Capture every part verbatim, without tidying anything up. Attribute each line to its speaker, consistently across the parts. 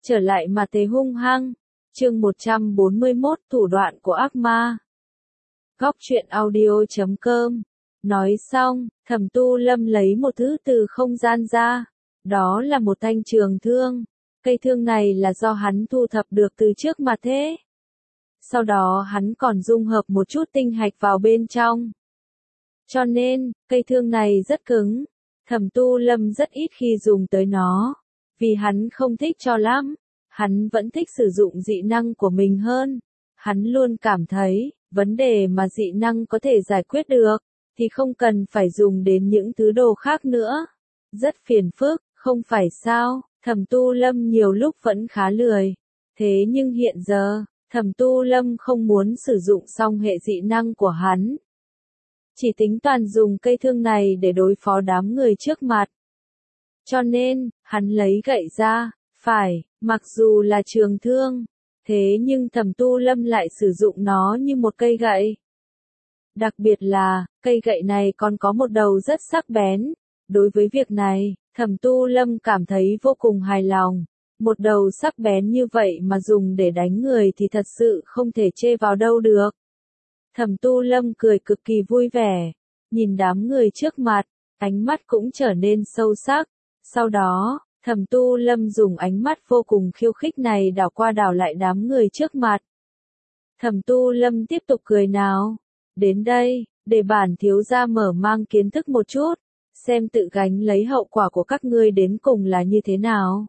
Speaker 1: trở lại mà thế hung hăng. Chương một trăm bốn mươi mốt Thủ đoạn của ác ma. Góc truyện audio chấm com. Nói xong, Thẩm Tu Lâm lấy một thứ từ không gian ra. Đó là một thanh trường thương. Cây thương này là do hắn thu thập được từ trước mà thế. Sau đó hắn còn dung hợp một chút tinh hạch vào bên trong. Cho nên, cây thương này rất cứng. Thẩm Tu Lâm rất ít khi dùng tới nó. Vì hắn không thích cho lắm. Hắn vẫn thích sử dụng dị năng của mình hơn. Hắn luôn cảm thấy, vấn đề mà dị năng có thể giải quyết được, thì không cần phải dùng đến những thứ đồ khác nữa. Rất phiền phức, không phải sao? Thẩm Tu Lâm nhiều lúc vẫn khá lười. Thế nhưng hiện giờ, Thẩm Tu Lâm không muốn sử dụng xong hệ dị năng của hắn. Chỉ tính toàn dùng cây thương này để đối phó đám người trước mặt. Cho nên, hắn lấy gậy ra, phải, mặc dù là trường thương, thế nhưng Thẩm Tu Lâm lại sử dụng nó như một cây gậy. Đặc biệt là, cây gậy này còn có một đầu rất sắc bén. Đối với việc này, Thẩm Tu Lâm cảm thấy vô cùng hài lòng. Một đầu sắc bén như vậy mà dùng để đánh người thì thật sự không thể chê vào đâu được. Thẩm Tu Lâm cười cực kỳ vui vẻ, nhìn đám người trước mặt, ánh mắt cũng trở nên sâu sắc. Sau đó, Thẩm Tu Lâm dùng ánh mắt vô cùng khiêu khích này đảo qua đảo lại đám người trước mặt. Thẩm Tu Lâm tiếp tục cười nào. Đến đây, để bản thiếu gia mở mang kiến thức một chút, xem tự gánh lấy hậu quả của các ngươi đến cùng là như thế nào.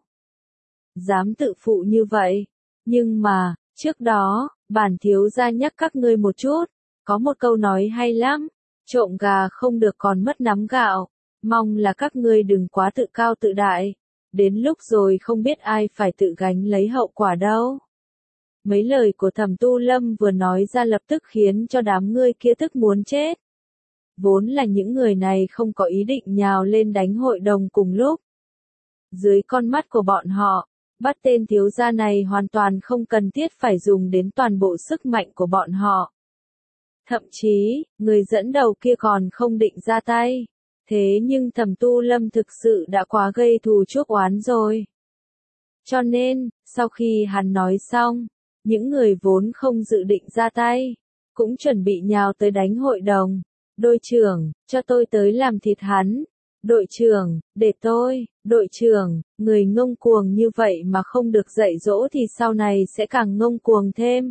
Speaker 1: Dám tự phụ như vậy. Nhưng mà, trước đó, bản thiếu gia nhắc các ngươi một chút, có một câu nói hay lắm, trộm gà không được còn mất nắm gạo, mong là các ngươi đừng quá tự cao tự đại. Đến lúc rồi không biết ai phải tự gánh lấy hậu quả đâu. Mấy lời của Thẩm Tu Lâm vừa nói ra lập tức khiến cho đám người kia tức muốn chết. Vốn là những người này không có ý định nhào lên đánh hội đồng cùng lúc. Dưới con mắt của bọn họ, bắt tên thiếu gia này hoàn toàn không cần thiết phải dùng đến toàn bộ sức mạnh của bọn họ. Thậm chí, người dẫn đầu kia còn không định ra tay. Thế nhưng Thẩm Tu Lâm thực sự đã quá gây thù chuốc oán rồi. Cho nên, sau khi hắn nói xong, những người vốn không dự định ra tay, cũng chuẩn bị nhào tới đánh hội đồng. Đội trưởng, cho tôi tới làm thịt hắn. Đội trưởng, để tôi, đội trưởng, người ngông cuồng như vậy mà không được dạy dỗ thì sau này sẽ càng ngông cuồng thêm.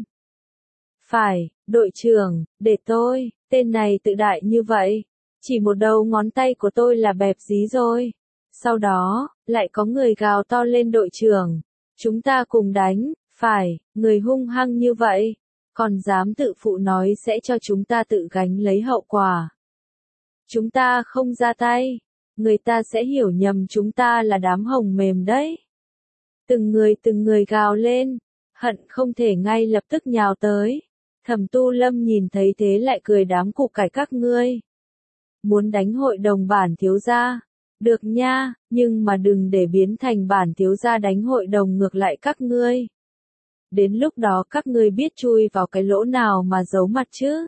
Speaker 1: Phải, đội trưởng, để tôi, tên này tự đại như vậy. Chỉ một đầu ngón tay của tôi là bẹp dí rồi. Sau đó, lại có người gào to lên đội trưởng. Chúng ta cùng đánh, phải, người hung hăng như vậy. Còn dám tự phụ nói sẽ cho chúng ta tự gánh lấy hậu quả. Chúng ta không ra tay. Người ta sẽ hiểu nhầm chúng ta là đám hồng mềm đấy. Từng người từng người gào lên. Hận không thể ngay lập tức nhào tới. Thẩm Tu Lâm nhìn thấy thế lại cười đám củ cải các ngươi. Muốn đánh hội đồng bản thiếu gia. Được nha, nhưng mà đừng để biến thành bản thiếu gia đánh hội đồng ngược lại các ngươi. Đến lúc đó các ngươi biết chui vào cái lỗ nào mà giấu mặt chứ.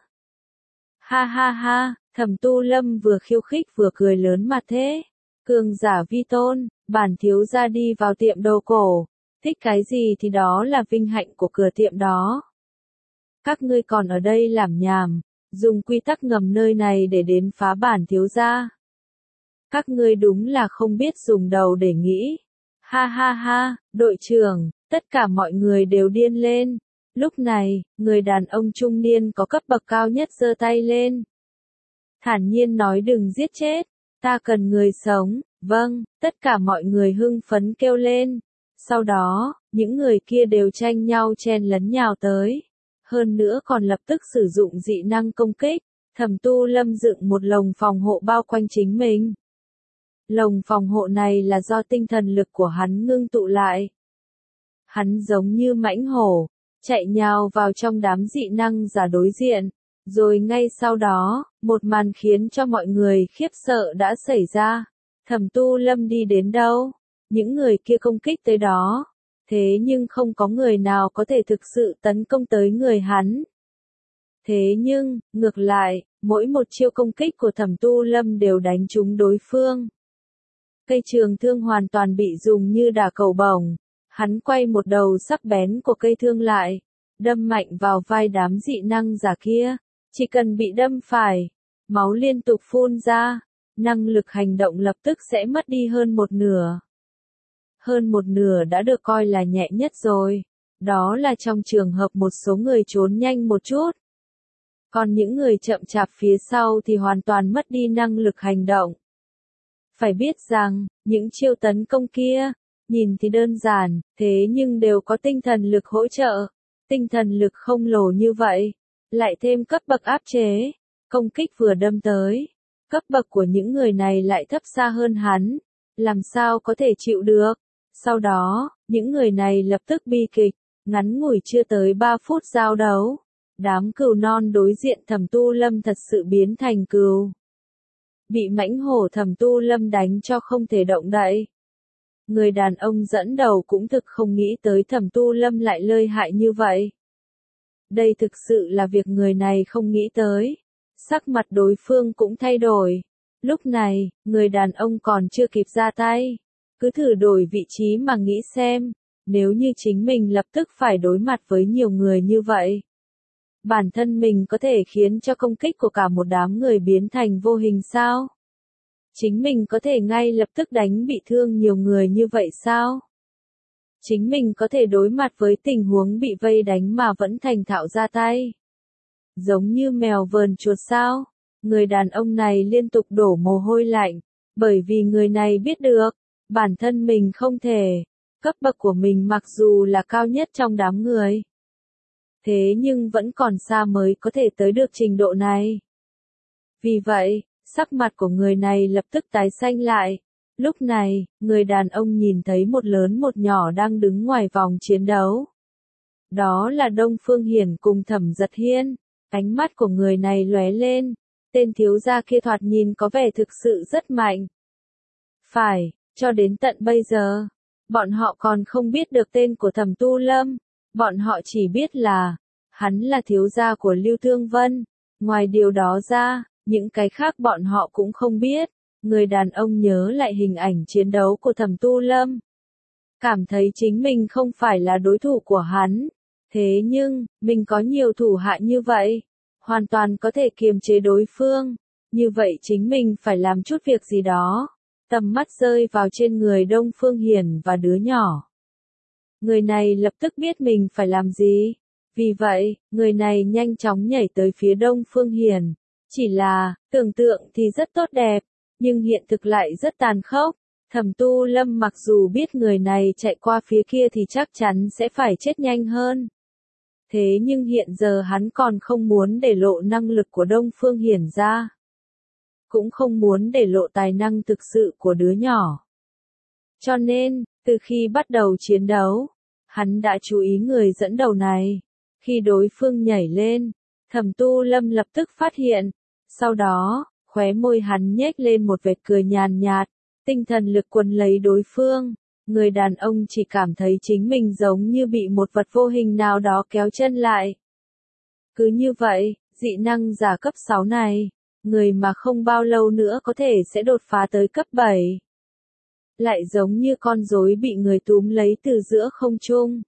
Speaker 1: Ha ha ha, Thẩm Tu Lâm vừa khiêu khích vừa cười lớn mặt thế. Cường giả vi tôn, bản thiếu gia đi vào tiệm đồ cổ. Thích cái gì thì đó là vinh hạnh của cửa tiệm đó. Các ngươi còn ở đây làm nhảm. Dùng quy tắc ngầm nơi này để đến phá bản thiếu gia. Các ngươi đúng là không biết dùng đầu để nghĩ. Ha ha ha, đội trưởng, tất cả mọi người đều điên lên. Lúc này, người đàn ông trung niên có cấp bậc cao nhất giơ tay lên. Thản nhiên nói đừng giết chết, ta cần người sống, vâng, tất cả mọi người hưng phấn kêu lên. Sau đó, những người kia đều tranh nhau chen lấn nhào tới. Hơn nữa còn lập tức sử dụng dị năng công kích. Thẩm Tu Lâm dựng một lồng phòng hộ bao quanh chính mình. Lồng phòng hộ này là do tinh thần lực của hắn ngưng tụ lại. Hắn giống như mãnh hổ, chạy nhào vào trong đám dị năng giả đối diện. Rồi ngay sau đó, một màn khiến cho mọi người khiếp sợ đã xảy ra. Thẩm Tu Lâm đi đến đâu? Những người kia công kích tới đó. Thế nhưng không có người nào có thể thực sự tấn công tới người hắn. Thế nhưng, ngược lại, mỗi một chiêu công kích của Thẩm Tu Lâm đều đánh trúng đối phương. Cây trường thương hoàn toàn bị dùng như đả cầu bổng. Hắn quay một đầu sắc bén của cây thương lại, đâm mạnh vào vai đám dị năng giả kia. Chỉ cần bị đâm phải, máu liên tục phun ra, năng lực hành động lập tức sẽ mất đi hơn một nửa. Hơn một nửa đã được coi là nhẹ nhất rồi. Đó là trong trường hợp một số người trốn nhanh một chút. Còn những người chậm chạp phía sau thì hoàn toàn mất đi năng lực hành động. Phải biết rằng, những chiêu tấn công kia, nhìn thì đơn giản, thế nhưng đều có tinh thần lực hỗ trợ. Tinh thần lực không lồ như vậy, lại thêm cấp bậc áp chế, công kích vừa đâm tới. Cấp bậc của những người này lại thấp xa hơn hắn, làm sao có thể chịu được. Sau đó, những người này lập tức bi kịch, ngắn ngủi chưa tới ba phút giao đấu. Đám cừu non đối diện Thẩm Tu Lâm thật sự biến thành cừu. Bị mãnh hổ Thẩm Tu Lâm đánh cho không thể động đậy. Người đàn ông dẫn đầu cũng thực không nghĩ tới Thẩm Tu Lâm lại lợi hại như vậy. Đây thực sự là việc người này không nghĩ tới. Sắc mặt đối phương cũng thay đổi. Lúc này, người đàn ông còn chưa kịp ra tay. Cứ thử đổi vị trí mà nghĩ xem, nếu như chính mình lập tức phải đối mặt với nhiều người như vậy. Bản thân mình có thể khiến cho công kích của cả một đám người biến thành vô hình sao? Chính mình có thể ngay lập tức đánh bị thương nhiều người như vậy sao? Chính mình có thể đối mặt với tình huống bị vây đánh mà vẫn thành thạo ra tay. Giống như mèo vờn chuột sao? Người đàn ông này liên tục đổ mồ hôi lạnh, bởi vì người này biết được, bản thân mình không thể, cấp bậc của mình mặc dù là cao nhất trong đám người. Thế nhưng vẫn còn xa mới có thể tới được trình độ này. Vì vậy, sắc mặt của người này lập tức tái xanh lại. Lúc này, người đàn ông nhìn thấy một lớn một nhỏ đang đứng ngoài vòng chiến đấu. Đó là Đông Phương Hiển cùng Thẩm Giật Hiên. Ánh mắt của người này lóe lên. Tên thiếu gia kia thoạt nhìn có vẻ thực sự rất mạnh. Phải, cho đến tận bây giờ, bọn họ còn không biết được tên của Thẩm Tu Lâm. Bọn họ chỉ biết là, hắn là thiếu gia của Lưu Thương Vân. Ngoài điều đó ra, những cái khác bọn họ cũng không biết. Người đàn ông nhớ lại hình ảnh chiến đấu của Thẩm Tu Lâm. Cảm thấy chính mình không phải là đối thủ của hắn. Thế nhưng, mình có nhiều thủ hạ như vậy. Hoàn toàn có thể kiềm chế đối phương. Như vậy chính mình phải làm chút việc gì đó. Tầm mắt rơi vào trên người Đông Phương Hiển và đứa nhỏ. Người này lập tức biết mình phải làm gì. Vì vậy, người này nhanh chóng nhảy tới phía Đông Phương Hiển. Chỉ là, tưởng tượng thì rất tốt đẹp, nhưng hiện thực lại rất tàn khốc. Thẩm Tu Lâm mặc dù biết người này chạy qua phía kia thì chắc chắn sẽ phải chết nhanh hơn. Thế nhưng hiện giờ hắn còn không muốn để lộ năng lực của Đông Phương Hiển ra. Cũng không muốn để lộ tài năng thực sự của đứa nhỏ. Cho nên, từ khi bắt đầu chiến đấu, hắn đã chú ý người dẫn đầu này. Khi đối phương nhảy lên, Thẩm Tu Lâm lập tức phát hiện. Sau đó, khóe môi hắn nhếch lên một vệt cười nhàn nhạt, tinh thần lực quấn lấy đối phương. Người đàn ông chỉ cảm thấy chính mình giống như bị một vật vô hình nào đó kéo chân lại. Cứ như vậy, dị năng giả cấp sáu này, người mà không bao lâu nữa có thể sẽ đột phá tới cấp bảy. Lại giống như con rối bị người túm lấy từ giữa không trung.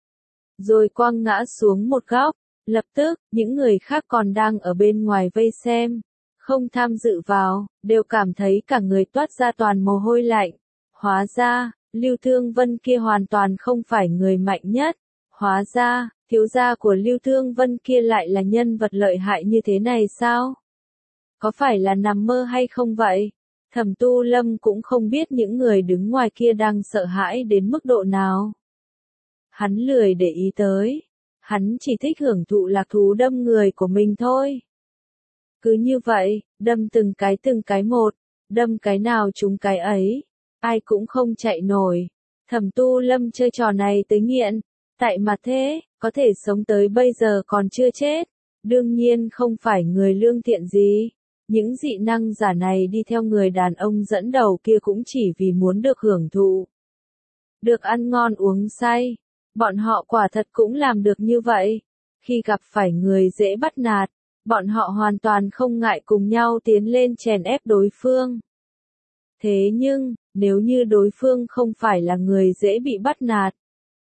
Speaker 1: Rồi quăng ngã xuống một góc, lập tức, những người khác còn đang ở bên ngoài vây xem, không tham dự vào, đều cảm thấy cả người toát ra toàn mồ hôi lạnh. Hóa ra, Lưu Thương Vân kia hoàn toàn không phải người mạnh nhất. Hóa ra, thiếu gia của Lưu Thương Vân kia lại là nhân vật lợi hại như thế này sao? Có phải là nằm mơ hay không vậy? Thẩm Tu Lâm cũng không biết những người đứng ngoài kia đang sợ hãi đến mức độ nào. Hắn lười để ý tới. Hắn chỉ thích hưởng thụ lạc thú đâm người của mình thôi. Cứ như vậy, đâm từng cái từng cái một, đâm cái nào trúng cái ấy. Ai cũng không chạy nổi. Thẩm Tu Lâm chơi trò này tới nghiện. Tại mà thế, có thể sống tới bây giờ còn chưa chết. Đương nhiên không phải người lương thiện gì. Những dị năng giả này đi theo người đàn ông dẫn đầu kia cũng chỉ vì muốn được hưởng thụ. Được ăn ngon uống say. Bọn họ quả thật cũng làm được như vậy. Khi gặp phải người dễ bắt nạt, bọn họ hoàn toàn không ngại cùng nhau tiến lên chèn ép đối phương. Thế nhưng, nếu như đối phương không phải là người dễ bị bắt nạt,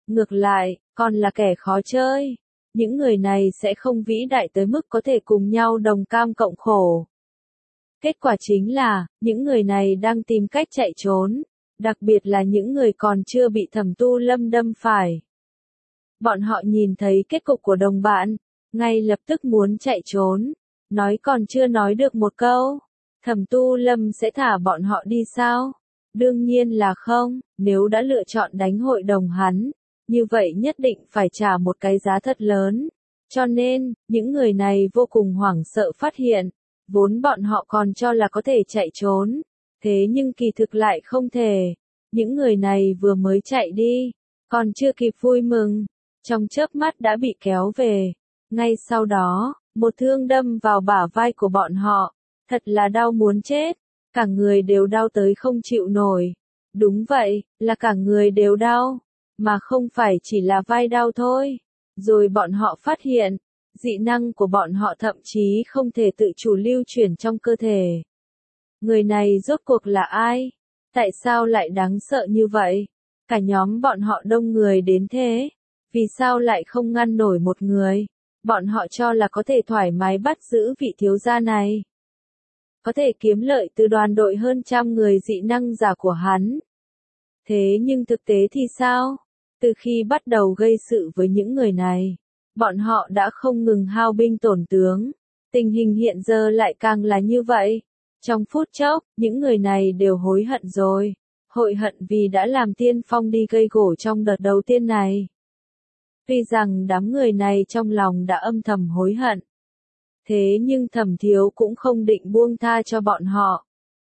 Speaker 1: Ngược lại, còn là kẻ khó chơi. Những người này sẽ không vĩ đại tới mức có thể cùng nhau đồng cam cộng khổ. Kết quả chính là, những người này đang tìm cách chạy trốn, đặc biệt là những người còn chưa bị Thẩm Tu Lâm đâm phải. Bọn họ nhìn thấy kết cục của đồng bạn, ngay lập tức muốn chạy trốn, nói còn chưa nói được một câu, Thẩm Tu Lâm sẽ thả bọn họ đi sao? Đương nhiên là không, nếu đã lựa chọn đánh hội đồng hắn, như vậy nhất định phải trả một cái giá thật lớn. Cho nên, những người này vô cùng hoảng sợ phát hiện, vốn bọn họ còn cho là có thể chạy trốn, thế nhưng kỳ thực lại không thể. Những người này vừa mới chạy đi, còn chưa kịp vui mừng, trong chớp mắt đã bị kéo về. Ngay sau đó, một thương đâm vào bả vai của bọn họ, thật là đau muốn chết, cả người đều đau tới không chịu nổi. Đúng vậy, là cả người đều đau, mà không phải chỉ là vai đau thôi. Rồi bọn họ phát hiện, dị năng của bọn họ thậm chí không thể tự chủ lưu chuyển trong cơ thể. Người này rốt cuộc là ai? Tại sao lại đáng sợ như vậy? Cả nhóm bọn họ đông người đến thế, vì sao lại không ngăn nổi một người? Bọn họ cho là có thể thoải mái bắt giữ vị thiếu gia này, có thể kiếm lợi từ đoàn đội hơn trăm người dị năng giả của hắn. Thế nhưng thực tế thì sao? Từ khi bắt đầu gây sự với những người này, bọn họ đã không ngừng hao binh tổn tướng. Tình hình hiện giờ lại càng là như vậy. Trong phút chốc, những người này đều hối hận rồi. Hối hận vì đã làm tiên phong đi gây gổ trong đợt đầu tiên này. Tuy rằng đám người này trong lòng đã âm thầm hối hận. Thế nhưng Thẩm Thiếu cũng không định buông tha cho bọn họ.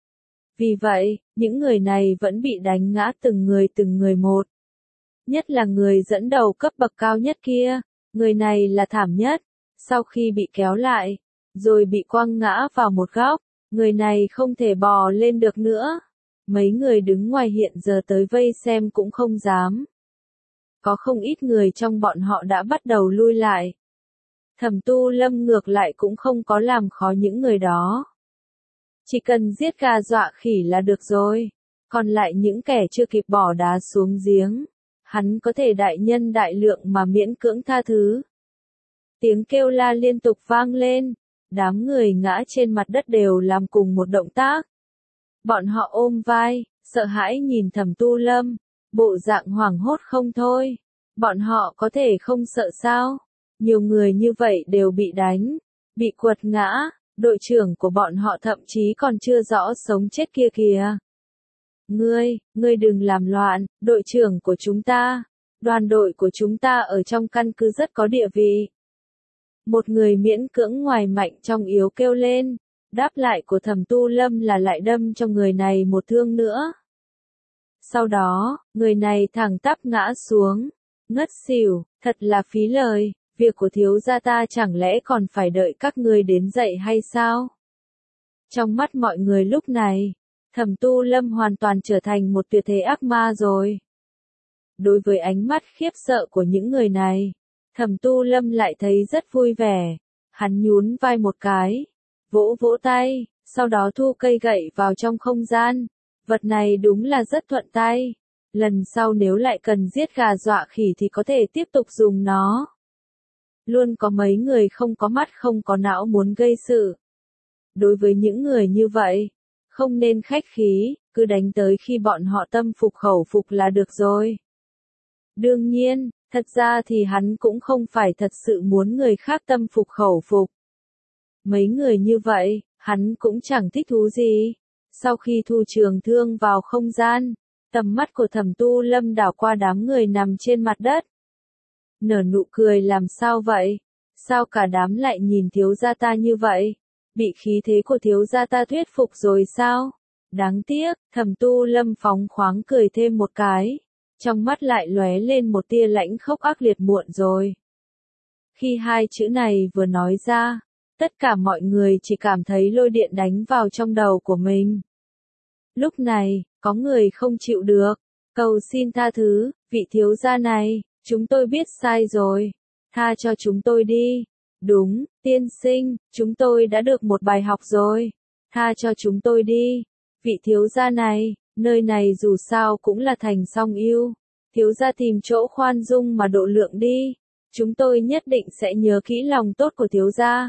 Speaker 1: Vì vậy, những người này vẫn bị đánh ngã từng người từng người một. Nhất là người dẫn đầu cấp bậc cao nhất kia, người này là thảm nhất. Sau khi bị kéo lại, rồi bị quăng ngã vào một góc, người này không thể bò lên được nữa. Mấy người đứng ngoài hiện giờ tới vây xem cũng không dám. Có không ít người trong bọn họ đã bắt đầu lui lại. Thẩm Tu Lâm ngược lại cũng không có làm khó những người đó. Chỉ cần giết gà dọa khỉ là được rồi. Còn lại những kẻ chưa kịp bỏ đá xuống giếng, hắn có thể đại nhân đại lượng mà miễn cưỡng tha thứ. Tiếng kêu la liên tục vang lên, đám người ngã trên mặt đất đều làm cùng một động tác. Bọn họ ôm vai, sợ hãi nhìn Thẩm Tu Lâm, bộ dạng hoảng hốt không thôi. Bọn họ có thể không sợ sao? Nhiều người như vậy đều bị đánh, bị quật ngã, đội trưởng của bọn họ thậm chí còn chưa rõ sống chết kia kìa. Ngươi, ngươi đừng làm loạn, đội trưởng của chúng ta, đoàn đội của chúng ta ở trong căn cứ rất có địa vị. Một người miễn cưỡng ngoài mạnh trong yếu kêu lên, đáp lại của Thẩm Tu Lâm là lại đâm cho người này một thương nữa. Sau đó, người này thẳng tắp ngã xuống, ngất xỉu, thật là phí lời, việc của thiếu gia ta chẳng lẽ còn phải đợi các ngươi đến dậy hay sao? Trong mắt mọi người lúc này, Thẩm Tu Lâm hoàn toàn trở thành một tuyệt thế ác ma rồi. Đối với ánh mắt khiếp sợ của những người này, Thẩm Tu Lâm lại thấy rất vui vẻ. Hắn nhún vai một cái, vỗ vỗ tay, sau đó thu cây gậy vào trong không gian. Vật này đúng là rất thuận tay. Lần sau nếu lại cần giết gà dọa khỉ thì có thể tiếp tục dùng nó. Luôn có mấy người không có mắt không có não muốn gây sự. Đối với những người như vậy, không nên khách khí, cứ đánh tới khi bọn họ tâm phục khẩu phục là được rồi. Đương nhiên, thật ra thì hắn cũng không phải thật sự muốn người khác tâm phục khẩu phục. Mấy người như vậy, hắn cũng chẳng thích thú gì. Sau khi thu trường thương vào không gian, tầm mắt của Thẩm Tu Lâm đảo qua đám người nằm trên mặt đất. Nở nụ cười làm sao vậy? Sao cả đám lại nhìn thiếu gia ta như vậy? Bị khí thế của thiếu gia ta thuyết phục rồi sao? Đáng tiếc, Thẩm Tu Lâm phóng khoáng cười thêm một cái. Trong mắt lại lóe lên một tia lãnh khốc ác liệt muộn rồi. Khi hai chữ này vừa nói ra, tất cả mọi người chỉ cảm thấy lôi điện đánh vào trong đầu của mình. Lúc này, có người không chịu được, cầu xin tha thứ, vị thiếu gia này, chúng tôi biết sai rồi, tha cho chúng tôi đi. Đúng, tiên sinh, chúng tôi đã được một bài học rồi, tha cho chúng tôi đi. Vị thiếu gia này, nơi này dù sao cũng là thành Song Yêu, Thiếu gia tìm chỗ khoan dung mà độ lượng đi, chúng tôi nhất định sẽ nhớ kỹ lòng tốt của thiếu gia.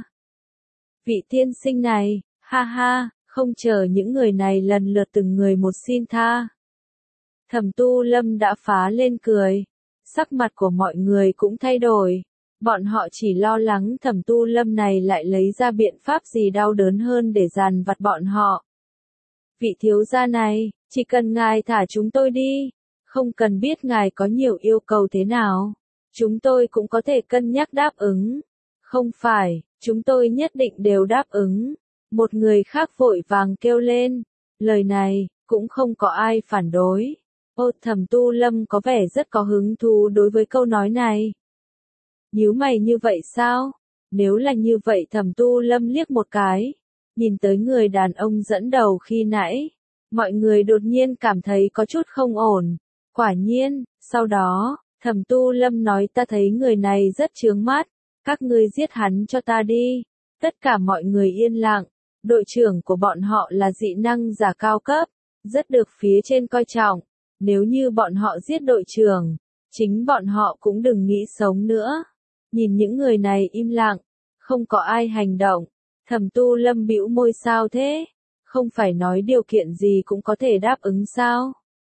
Speaker 1: Vị tiên sinh này, ha ha, không chờ những người này lần lượt từng người một xin tha. Thẩm Tu Lâm đã phá lên cười, sắc mặt của mọi người cũng thay đổi, bọn họ chỉ lo lắng Thẩm Tu Lâm này lại lấy ra biện pháp gì đau đớn hơn để dằn vặt bọn họ. Vị thiếu gia này, chỉ cần ngài thả chúng tôi đi, không cần biết ngài có nhiều yêu cầu thế nào, chúng tôi cũng có thể cân nhắc đáp ứng. Không phải, chúng tôi nhất định đều đáp ứng. Một người khác vội vàng kêu lên, lời này, cũng không có ai phản đối. Ô, Thẩm Tu Lâm có vẻ rất có hứng thú đối với câu nói này. Nhíu mày như vậy sao? Nếu là như vậy Thẩm Tu Lâm liếc một cái, nhìn tới người đàn ông dẫn đầu khi nãy, mọi người đột nhiên cảm thấy có chút không ổn. Quả nhiên, sau đó, Thẩm Tu Lâm nói ta thấy người này rất chướng mắt, các ngươi giết hắn cho ta đi. Tất cả mọi người yên lặng, đội trưởng của bọn họ là dị năng giả cao cấp, rất được phía trên coi trọng, nếu như bọn họ giết đội trưởng, chính bọn họ cũng đừng nghĩ sống nữa. Nhìn những người này im lặng, không có ai hành động, Thẩm Tu Lâm bĩu môi sao thế, không phải nói điều kiện gì cũng có thể đáp ứng sao?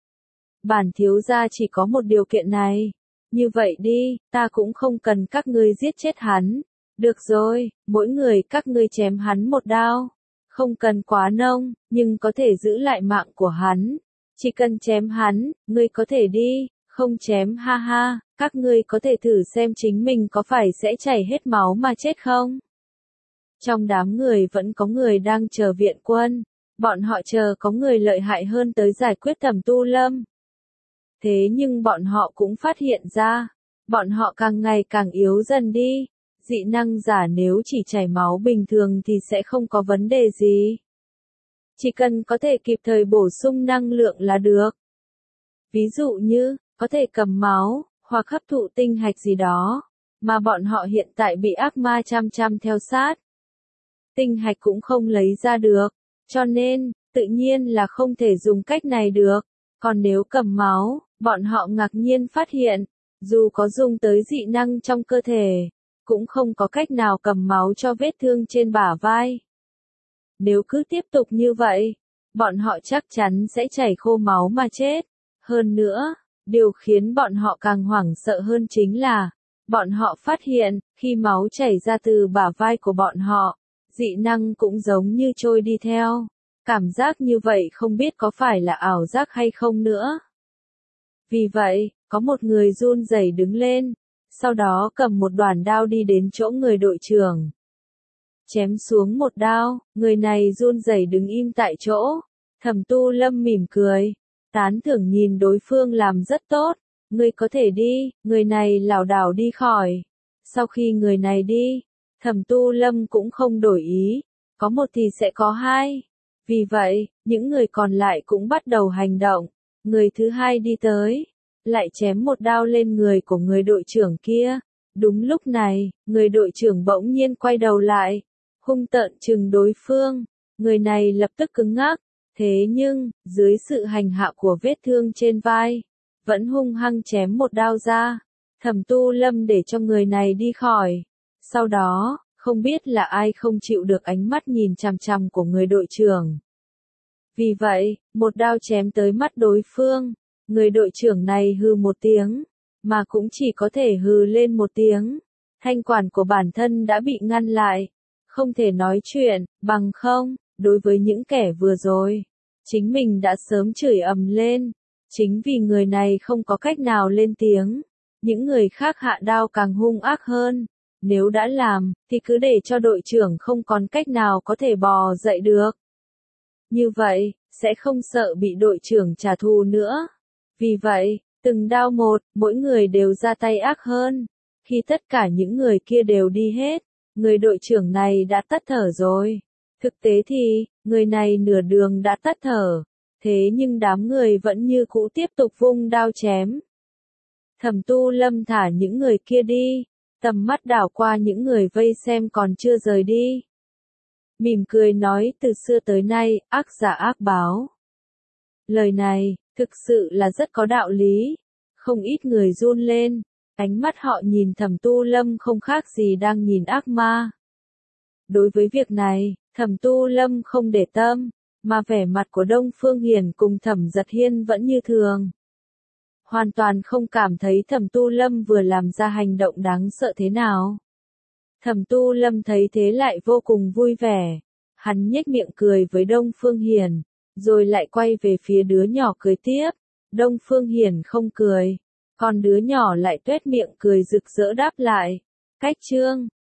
Speaker 1: Bản thiếu gia chỉ có một điều kiện này. Như vậy đi, ta cũng không cần các ngươi giết chết hắn. Được rồi, mỗi người các ngươi chém hắn một đao. Không cần quá nông, nhưng có thể giữ lại mạng của hắn. Chỉ cần chém hắn, ngươi có thể đi, không chém ha ha, các ngươi có thể thử xem chính mình có phải sẽ chảy hết máu mà chết không? Trong đám người vẫn có người đang chờ viện quân, bọn họ chờ có người lợi hại hơn tới giải quyết Thẩm Tu Lâm. Thế nhưng bọn họ cũng phát hiện ra, bọn họ càng ngày càng yếu dần đi, dị năng giả nếu chỉ chảy máu bình thường thì sẽ không có vấn đề gì. Chỉ cần có thể kịp thời bổ sung năng lượng là được. Ví dụ như, có thể cầm máu, hoặc hấp thụ tinh hạch gì đó, mà bọn họ hiện tại bị ác ma chăm chăm theo sát. Tinh hạch cũng không lấy ra được, cho nên, tự nhiên là không thể dùng cách này được. Còn nếu cầm máu, bọn họ ngạc nhiên phát hiện, dù có dùng tới dị năng trong cơ thể, cũng không có cách nào cầm máu cho vết thương trên bả vai. Nếu cứ tiếp tục như vậy, bọn họ chắc chắn sẽ chảy khô máu mà chết. Hơn nữa, điều khiến bọn họ càng hoảng sợ hơn chính là, bọn họ phát hiện, khi máu chảy ra từ bả vai của bọn họ, dị năng cũng giống như trôi đi theo. Cảm giác như vậy không biết có phải là ảo giác hay không nữa. Vì vậy, có một người run rẩy đứng lên, sau đó cầm một đoàn đao đi đến chỗ người đội trưởng. Chém xuống một đao, người này run rẩy đứng im tại chỗ. Thẩm Tu Lâm mỉm cười, tán thưởng nhìn đối phương làm rất tốt. Ngươi có thể đi, người này lảo đảo đi khỏi. Sau khi người này đi, Thẩm Tu Lâm cũng không đổi ý, có một thì sẽ có hai. Vì vậy, những người còn lại cũng bắt đầu hành động. Người thứ hai đi tới, lại chém một đao lên người của người đội trưởng kia. Đúng lúc này, người đội trưởng bỗng nhiên quay đầu lại, hung tợn trừng đối phương. Người này lập tức cứng ngắc, thế nhưng, dưới sự hành hạ của vết thương trên vai, vẫn hung hăng chém một đao ra. Thẩm Tu Lâm để cho người này đi khỏi. Sau đó, không biết là ai không chịu được ánh mắt nhìn chằm chằm của người đội trưởng. Vì vậy, một đao chém tới mắt đối phương, người đội trưởng này hừ một tiếng, mà cũng chỉ có thể hừ lên một tiếng. Thanh quản của bản thân đã bị ngăn lại, không thể nói chuyện, bằng không, đối với những kẻ vừa rồi, chính mình đã sớm chửi ầm lên. Chính vì người này không có cách nào lên tiếng, những người khác hạ đao càng hung ác hơn. Nếu đã làm, thì cứ để cho đội trưởng không còn cách nào có thể bò dậy được. Như vậy, sẽ không sợ bị đội trưởng trả thù nữa. Vì vậy, từng đao một, mỗi người đều ra tay ác hơn. Khi tất cả những người kia đều đi hết, người đội trưởng này đã tắt thở rồi. Thực tế thì, người này nửa đường đã tắt thở. Thế nhưng đám người vẫn như cũ tiếp tục vung đao chém. Thẩm Tu Lâm thả những người kia đi, tầm mắt đảo qua những người vây xem còn chưa rời đi. Mỉm cười nói từ xưa tới nay, ác giả ác báo. Lời này, thực sự là rất có đạo lý. Không ít người run lên, ánh mắt họ nhìn Thẩm Tu Lâm không khác gì đang nhìn ác ma. Đối với việc này, Thẩm Tu Lâm không để tâm, mà vẻ mặt của Đông Phương Hiền cùng Thẩm Giật Hiên vẫn như thường. Hoàn toàn không cảm thấy Thẩm Tu Lâm vừa làm ra hành động đáng sợ thế nào. Thẩm Tu Lâm thấy thế lại vô cùng vui vẻ. Hắn nhếch miệng cười với Đông Phương Hiền, rồi lại quay về phía đứa nhỏ cười tiếp. Đông Phương Hiền không cười, còn đứa nhỏ lại tuét miệng cười rực rỡ đáp lại. Cách chương